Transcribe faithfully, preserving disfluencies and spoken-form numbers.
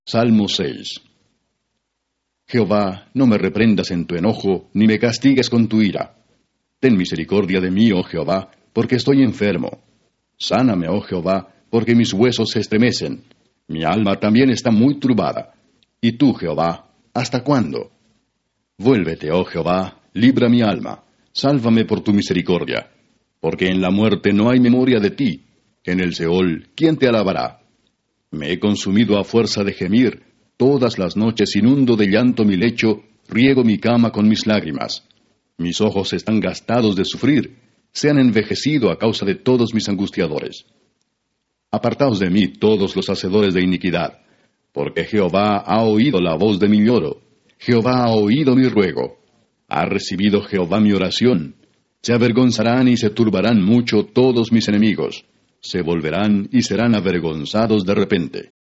Salmo seis. Jehová, no me reprendas en tu enojo, ni me castigues con tu ira. Ten misericordia de mí, oh Jehová, porque estoy enfermo. Sáname, oh Jehová, porque mis huesos se estremecen. Mi alma también está muy turbada. Y tú, Jehová, ¿hasta cuándo? Vuélvete, oh Jehová, libra mi alma. Sálvame por tu misericordia. Porque en la muerte no hay memoria de ti. En el Seol, ¿quién te alabará? Me he consumido a fuerza de gemir. Todas las noches inundo de llanto mi lecho, riego mi cama con mis lágrimas. Mis ojos están gastados de sufrir, se han envejecido a causa de todos mis angustiadores. Apartaos de mí todos los hacedores de iniquidad, porque Jehová ha oído la voz de mi lloro, Jehová ha oído mi ruego. Ha recibido Jehová mi oración. Se avergonzarán y se turbarán mucho todos mis enemigos, se volverán y serán avergonzados de repente.